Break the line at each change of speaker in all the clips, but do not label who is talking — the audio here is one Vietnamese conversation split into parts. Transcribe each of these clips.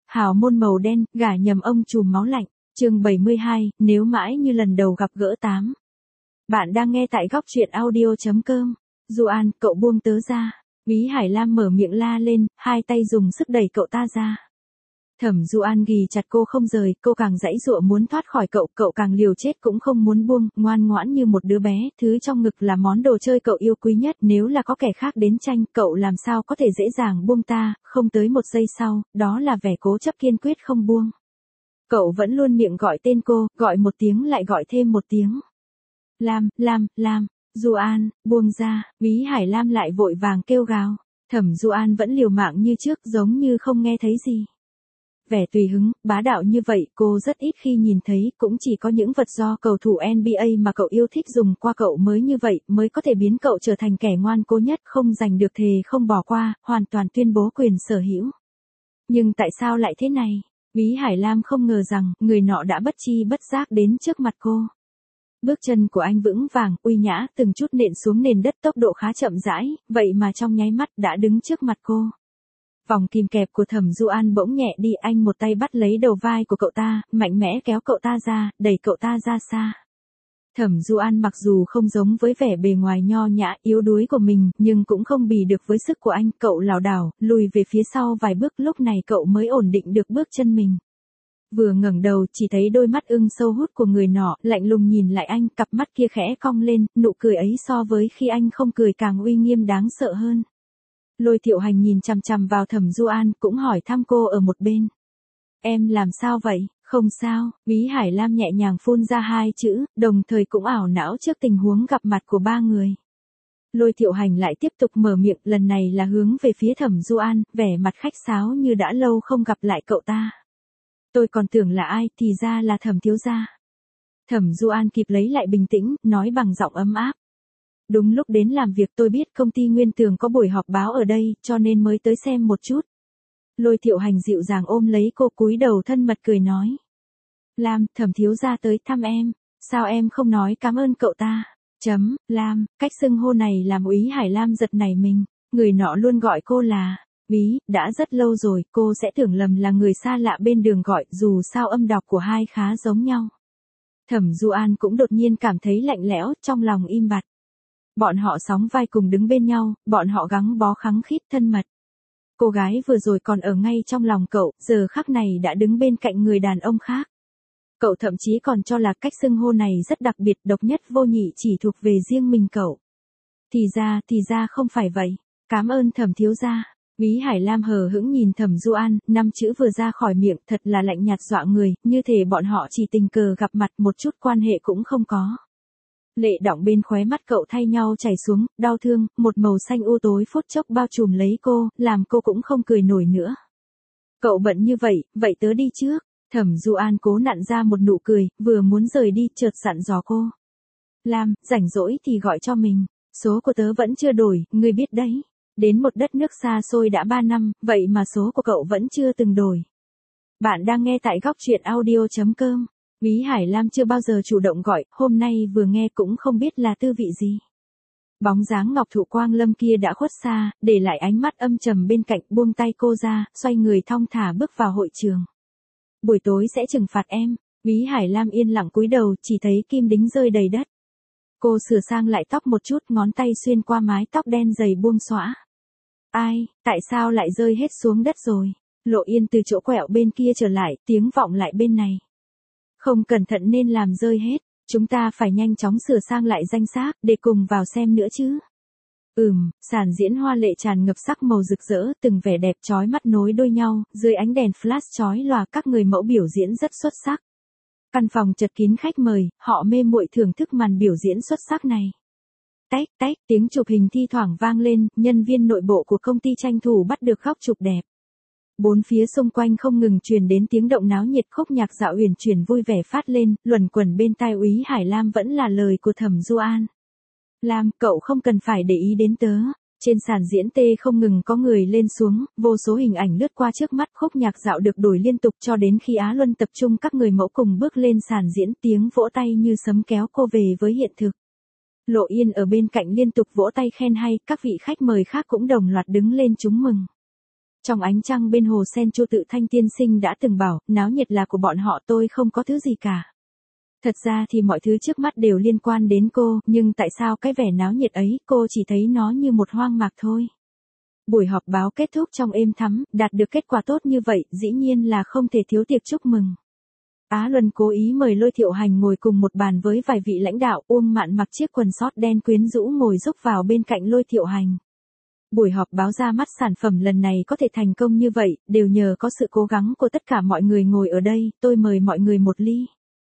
Hào môn màu đen, gả nhầm ông trùm máu lạnh. Chương 72, nếu mãi như lần đầu gặp gỡ 8. Bạn đang nghe tại góc truyện audio.com. Du-an, cậu buông tớ ra. Úy Hải Lam mở miệng la lên, hai tay dùng sức đẩy cậu ta ra. Thẩm Du-an ghì chặt cô không rời, cô càng giãy giụa muốn thoát khỏi cậu càng liều chết cũng không muốn buông, ngoan ngoãn như một đứa bé, thứ trong ngực là món đồ chơi cậu yêu quý nhất, nếu là có kẻ khác đến tranh, cậu làm sao có thể dễ dàng buông ta, không tới một giây sau, đó là vẻ cố chấp kiên quyết không buông. Cậu vẫn luôn miệng gọi tên cô, gọi một tiếng lại gọi thêm một tiếng. Lam, Du-an, buông ra, Úy Hải Lam lại vội vàng kêu gào. Thẩm Du-an vẫn liều mạng như trước, giống như không nghe thấy gì. Vẻ tùy hứng, bá đạo như vậy cô rất ít khi nhìn thấy, cũng chỉ có những vật do cầu thủ NBA mà cậu yêu thích dùng qua cậu mới như vậy, mới có thể biến cậu trở thành kẻ ngoan cố nhất, không giành được thề không bỏ qua, hoàn toàn tuyên bố quyền sở hữu. Nhưng tại sao lại thế này? Úy Hải Lam không ngờ rằng, người nọ đã bất chi bất giác đến trước mặt cô. Bước chân của anh vững vàng, uy nhã, từng chút nện xuống nền đất tốc độ khá chậm rãi, vậy mà trong nháy mắt đã đứng trước mặt cô. Vòng kìm kẹp của Thẩm Du-an bỗng nhẹ đi, anh một tay bắt lấy đầu vai của cậu ta, mạnh mẽ kéo cậu ta ra, đẩy cậu ta ra xa. Thẩm Du-an mặc dù không giống với vẻ bề ngoài nho nhã, yếu đuối của mình, nhưng cũng không bì được với sức của anh, cậu lảo đảo, lùi về phía sau vài bước, lúc này cậu mới ổn định được bước chân mình. Vừa ngẩng đầu, chỉ thấy đôi mắt ưng sâu hút của người nọ, lạnh lùng nhìn lại anh, cặp mắt kia khẽ cong lên, nụ cười ấy so với khi anh không cười càng uy nghiêm đáng sợ hơn. Lôi Thiệu Hành nhìn chằm chằm vào Thẩm Du-an, cũng hỏi thăm cô ở một bên. Em làm sao vậy? Không sao, Úy Hải Lam nhẹ nhàng phun ra hai chữ, đồng thời cũng ảo não trước tình huống gặp mặt của ba người. Lôi Thiệu Hành lại tiếp tục mở miệng, lần này là hướng về phía Thẩm Du-an, vẻ mặt khách sáo như đã lâu không gặp lại cậu ta. Tôi còn tưởng là ai, thì ra là Thẩm thiếu gia. Thẩm Du-an kịp lấy lại bình tĩnh, nói bằng giọng ấm áp. Đúng lúc đến làm việc tôi biết công ty Nguyên Tường có buổi họp báo ở đây, cho nên mới tới xem một chút. Lôi Thiệu Hành dịu dàng ôm lấy cô, cúi đầu thân mật cười nói. Lam, Thẩm thiếu gia tới thăm em, sao em không nói cảm ơn cậu ta? Lam, cách xưng hô này làm Úy Hải Lam giật nảy mình, người nọ luôn gọi cô là Úy, đã rất lâu rồi, cô sẽ tưởng lầm là người xa lạ bên đường gọi, dù sao âm đọc của hai khá giống nhau. Thẩm Du-an cũng đột nhiên cảm thấy lạnh lẽo, trong lòng im bặt. Bọn họ sóng vai cùng đứng bên nhau, bọn họ gắng bó khăng khít thân mật. Cô gái vừa rồi còn ở ngay trong lòng cậu, giờ khắc này đã đứng bên cạnh người đàn ông khác. Cậu thậm chí còn cho là cách xưng hô này rất đặc biệt, độc nhất vô nhị, chỉ thuộc về riêng mình cậu. Thì ra không phải vậy. Cảm ơn Thẩm thiếu gia. Úy Hải Lam hờ hững nhìn Thẩm Du-an, 5 chữ vừa ra khỏi miệng thật là lạnh nhạt dọa người, như thể bọn họ chỉ tình cờ gặp mặt, một chút quan hệ cũng không có. Lệ đọng bên khóe mắt cậu thay nhau chảy xuống, đau thương, một màu xanh u tối phút chốc bao trùm lấy cô, làm cô cũng không cười nổi nữa. Cậu bận như vậy, vậy tớ đi trước. Thẩm Du-an cố nặn ra một nụ cười, vừa muốn rời đi, chợt dặn dò cô. Lam, rảnh rỗi thì gọi cho mình, số của tớ vẫn chưa đổi, ngươi biết đấy. Đến một đất nước xa xôi đã 3 năm, vậy mà số của cậu vẫn chưa từng đổi. Bạn đang nghe tại góc truyện audio.com. Úy Hải Lam chưa bao giờ chủ động gọi, hôm nay vừa nghe cũng không biết là tư vị gì. Bóng dáng Ngọc Thụ Quang Lâm kia đã khuất xa, để lại ánh mắt âm trầm bên cạnh, buông tay cô ra, xoay người thong thả bước vào hội trường. Buổi tối sẽ trừng phạt em. Úy Hải Lam yên lặng cúi đầu, chỉ thấy kim đính rơi đầy đất. Cô sửa sang lại tóc một chút, ngón tay xuyên qua mái tóc đen dày buông xõa. Ai, tại sao lại rơi hết xuống đất rồi? Lộ Yên từ chỗ quẹo bên kia trở lại, tiếng vọng lại bên này. Không cẩn thận nên làm rơi hết, chúng ta phải nhanh chóng sửa sang lại danh sách, để cùng vào xem nữa chứ. Sàn diễn hoa lệ tràn ngập sắc màu rực rỡ, từng vẻ đẹp chói mắt nối đuôi nhau, dưới ánh đèn flash chói lòa, các người mẫu biểu diễn rất xuất sắc. Căn phòng chật kín khách mời, họ mê muội thưởng thức màn biểu diễn xuất sắc này. Tách, tiếng chụp hình thi thoảng vang lên, nhân viên nội bộ của công ty tranh thủ bắt được góc chụp đẹp. Bốn phía xung quanh không ngừng truyền đến tiếng động náo nhiệt, khúc nhạc dạo uyển chuyển vui vẻ phát lên, luẩn quẩn bên tai Úy Hải Lam vẫn là lời của Thẩm Du-an. Lam, cậu không cần phải để ý đến tớ. Trên sàn diễn tê không ngừng có người lên xuống, vô số hình ảnh lướt qua trước mắt, khúc nhạc dạo được đổi liên tục cho đến khi Á Luân tập trung các người mẫu cùng bước lên sàn diễn, tiếng vỗ tay như sấm kéo cô về với hiện thực. Lộ Yên ở bên cạnh liên tục vỗ tay khen hay, các vị khách mời khác cũng đồng loạt đứng lên chúng mừng. Trong ánh trăng bên hồ sen Chu Tự Thanh tiên sinh đã từng bảo, náo nhiệt là của bọn họ, tôi không có thứ gì cả. Thật ra thì mọi thứ trước mắt đều liên quan đến cô, nhưng tại sao cái vẻ náo nhiệt ấy, cô chỉ thấy nó như một hoang mạc thôi. Buổi họp báo kết thúc trong êm thắm, đạt được kết quả tốt như vậy, dĩ nhiên là không thể thiếu tiệc chúc mừng. Á Luân cố ý mời Lôi Thiệu Hành ngồi cùng một bàn với vài vị lãnh đạo, Uông Mạn mặc chiếc quần sót đen quyến rũ ngồi rúc vào bên cạnh Lôi Thiệu Hành. Buổi họp báo ra mắt sản phẩm lần này có thể thành công như vậy, đều nhờ có sự cố gắng của tất cả mọi người ngồi ở đây, tôi mời mọi người một ly.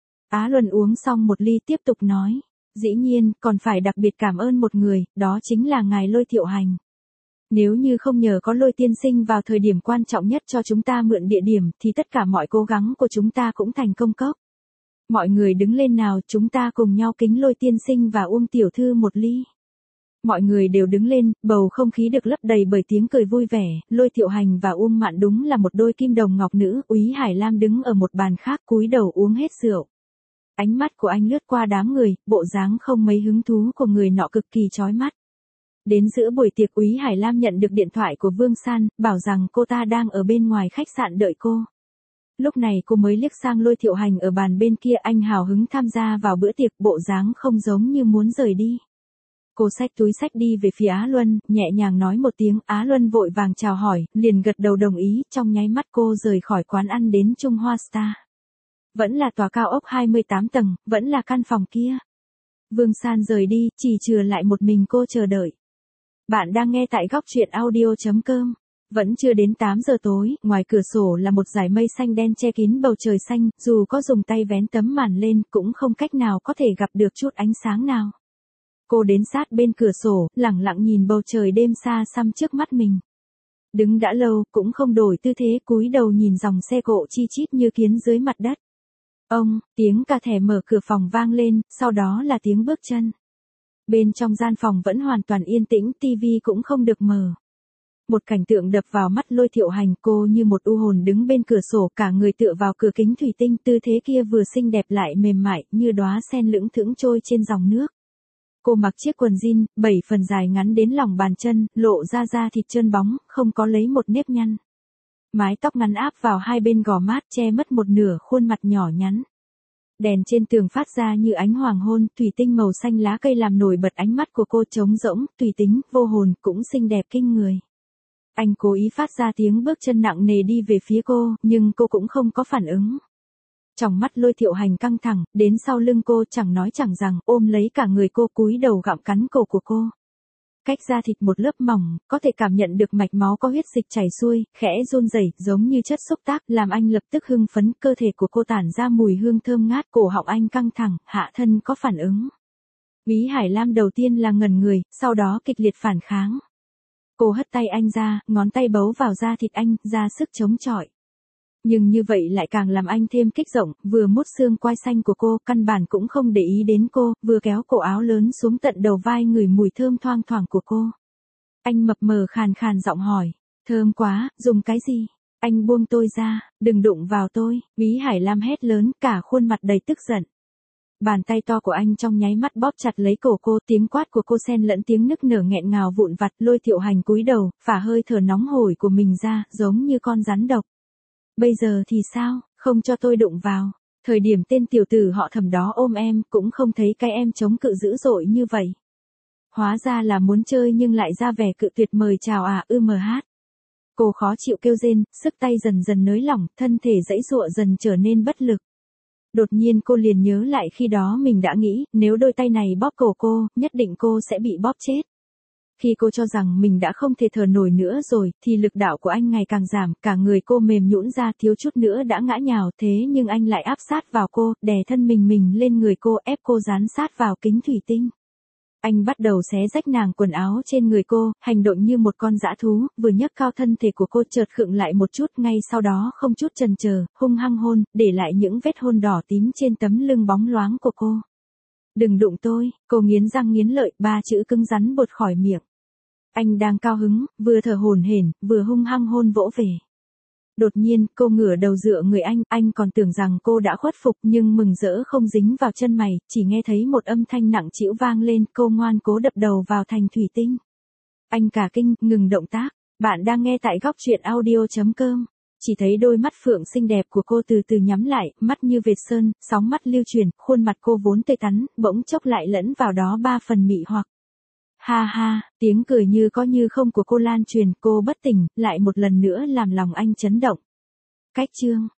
Á Luân uống xong một ly tiếp tục nói, dĩ nhiên, còn phải đặc biệt cảm ơn một người, đó chính là ngài Lôi Thiệu Hành. Nếu như không nhờ có Lôi tiên sinh vào thời điểm quan trọng nhất cho chúng ta mượn địa điểm, thì tất cả mọi cố gắng của chúng ta cũng thành công cốc. Mọi người đứng lên nào, chúng ta cùng nhau kính Lôi tiên sinh và Uông tiểu thư một ly. Mọi người đều đứng lên, bầu không khí được lấp đầy bởi tiếng cười vui vẻ, Lôi Thiệu Hành và Uông Mạn đúng là một đôi kim đồng ngọc nữ, Úy Hải Lam đứng ở một bàn khác cúi đầu uống hết rượu. Ánh mắt của anh lướt qua đám người, bộ dáng không mấy hứng thú của người nọ cực kỳ chói mắt. Đến giữa buổi tiệc Úy Hải Lam nhận được điện thoại của Vương San, bảo rằng cô ta đang ở bên ngoài khách sạn đợi cô. Lúc này cô mới liếc sang Lôi Thiệu Hành ở bàn bên kia, anh hào hứng tham gia vào bữa tiệc, bộ dáng không giống như muốn rời đi. Cô xách túi xách đi về phía Á Luân, nhẹ nhàng nói một tiếng, Á Luân vội vàng chào hỏi, liền gật đầu đồng ý, trong nháy mắt cô rời khỏi quán ăn đến Trung Hoa Star. Vẫn là tòa cao ốc 28 tầng, vẫn là căn phòng kia. Vương San rời đi, chỉ chừa lại một mình cô chờ đợi. Bạn đang nghe tại góc truyện audio.com. Vẫn chưa đến 8 giờ tối, ngoài cửa sổ là một dải mây xanh đen che kín bầu trời xanh, dù có dùng tay vén tấm màn lên, cũng không cách nào có thể gặp được chút ánh sáng nào. Cô đến sát bên cửa sổ, lẳng lặng nhìn bầu trời đêm xa xăm trước mắt mình. Đứng đã lâu, cũng không đổi tư thế, cúi đầu nhìn dòng xe cộ chi chít như kiến dưới mặt đất. Ông, tiếng cà thẻ mở cửa phòng vang lên, sau đó là tiếng bước chân. Bên trong gian phòng vẫn hoàn toàn yên tĩnh, tivi cũng không được mở. Một cảnh tượng đập vào mắt Lôi Thiệu Hành, cô như một u hồn đứng bên cửa sổ, cả người tựa vào cửa kính thủy tinh, tư thế kia vừa xinh đẹp lại mềm mại, như đóa sen lững thững trôi trên dòng nước. Cô mặc chiếc quần jean, 7 phần dài ngắn đến lòng bàn chân, lộ ra da thịt trơn bóng, không có lấy một nếp nhăn. Mái tóc ngắn áp vào hai bên gò mát, che mất một nửa khuôn mặt nhỏ nhắn. Đèn trên tường phát ra như ánh hoàng hôn, thủy tinh màu xanh lá cây làm nổi bật ánh mắt của cô trống rỗng, tùy tính, vô hồn, cũng xinh đẹp kinh người. Anh cố ý phát ra tiếng bước chân nặng nề đi về phía cô, nhưng cô cũng không có phản ứng. Trong mắt Lôi Thiệu Hành căng thẳng, đến sau lưng cô chẳng nói chẳng rằng, ôm lấy cả người cô, cúi đầu gặm cắn cổ của cô. Cách da thịt một lớp mỏng, có thể cảm nhận được mạch máu có huyết dịch chảy xuôi, khẽ run rẩy, giống như chất xúc tác, làm anh lập tức hưng phấn, cơ thể của cô tản ra mùi hương thơm ngát, cổ họng anh căng thẳng, hạ thân có phản ứng. Úy Hải Lam đầu tiên là ngẩn người, sau đó kịch liệt phản kháng. Cô hất tay anh ra, ngón tay bấu vào da thịt anh, ra sức chống chọi. Nhưng như vậy lại càng làm anh thêm kích động, vừa mút xương quai xanh của cô, căn bản cũng không để ý đến cô, vừa kéo cổ áo lớn xuống tận đầu vai, ngửi mùi thơm thoang thoảng của cô. Anh mập mờ khàn khàn giọng hỏi, thơm quá, dùng cái gì? Anh buông tôi ra, đừng đụng vào tôi, Úy Hải Lam hét lớn, cả khuôn mặt đầy tức giận. Bàn tay to của anh trong nháy mắt bóp chặt lấy cổ cô, tiếng quát của cô xen lẫn tiếng nức nở nghẹn ngào vụn vặt. Lôi Thiệu Hành cúi đầu, phả hơi thở nóng hổi của mình ra, giống như con rắn độc. Bây giờ thì sao, không cho tôi đụng vào. Thời điểm tên tiểu tử họ Thẩm đó ôm em, cũng không thấy cái em chống cự dữ dội như vậy. Hóa ra là muốn chơi nhưng lại ra vẻ cự tuyệt, mời chào à, hát. Cô khó chịu kêu rên, sức tay dần dần nới lỏng, thân thể giãy giụa dần trở nên bất lực. Đột nhiên cô liền nhớ lại khi đó mình đã nghĩ, nếu đôi tay này bóp cổ cô, nhất định cô sẽ bị bóp chết. Khi cô cho rằng mình đã không thể thở nổi nữa rồi, thì lực đạo của anh ngày càng giảm, cả người cô mềm nhũn ra, thiếu chút nữa đã ngã nhào, thế nhưng anh lại áp sát vào cô, đè thân mình lên người cô, ép cô dán sát vào kính thủy tinh. Anh bắt đầu xé rách nàng quần áo trên người cô, hành động như một con dã thú, vừa nhấc cao thân thể của cô chợt khựng lại một chút, ngay sau đó không chút chần chờ, hung hăng hôn, để lại những vết hôn đỏ tím trên tấm lưng bóng loáng của cô. Đừng đụng tôi, cô nghiến răng nghiến lợi, 3 chữ cứng rắn buột khỏi miệng. Anh đang cao hứng, vừa thở hổn hển, vừa hung hăng hôn vỗ về. Đột nhiên, cô ngửa đầu dựa người anh còn tưởng rằng cô đã khuất phục, nhưng mừng rỡ không dính vào chân mày, chỉ nghe thấy một âm thanh nặng trĩu vang lên, cô ngoan cố đập đầu vào thành thủy tinh. Anh cả kinh, ngừng động tác, Bạn đang nghe tại góc truyện audio.com. Chỉ thấy đôi mắt phượng xinh đẹp của cô từ từ nhắm lại, mắt như vệt sơn, sóng mắt lưu chuyển, khuôn mặt cô vốn tươi tắn, bỗng chốc lại lẫn vào đó ba phần mị hoặc. Ha ha, tiếng cười như có như không của cô lan truyền, cô bất tỉnh, lại một lần nữa làm lòng anh chấn động. Cách chương.